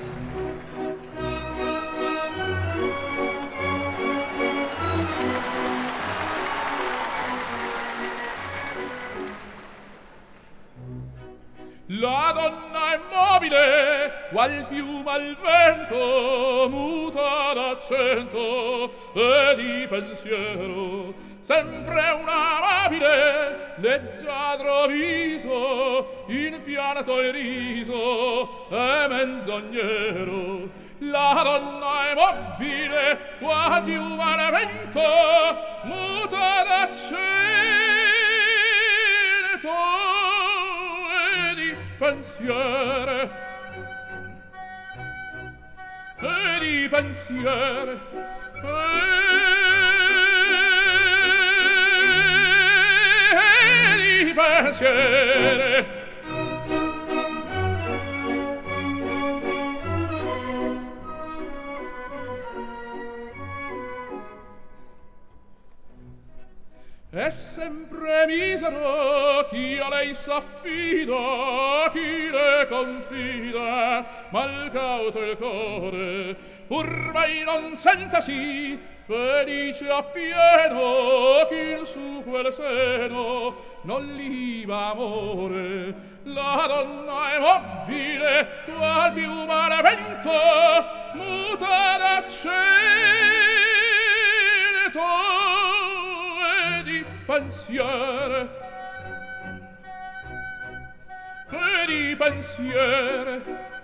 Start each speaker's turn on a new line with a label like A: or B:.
A: La donna è mobile, qual piuma al vento, muta d'accento e di pensiero. Sempre un amabile, leggiadro viso, in pianto e riso, e menzognero. La donna è mobile, qual piuma al vento, muta d'accento e di pensiere, e di pensiere, e di pensiere. È sempre misero chi a lei s'affida, chi le confida, mal cauto il core, pur mai non sentasi felice appieno chi in su quel seno non liva amore. La donna è mobile, qual piuma al vento, muta d'accento di pensiere, e di pensiere.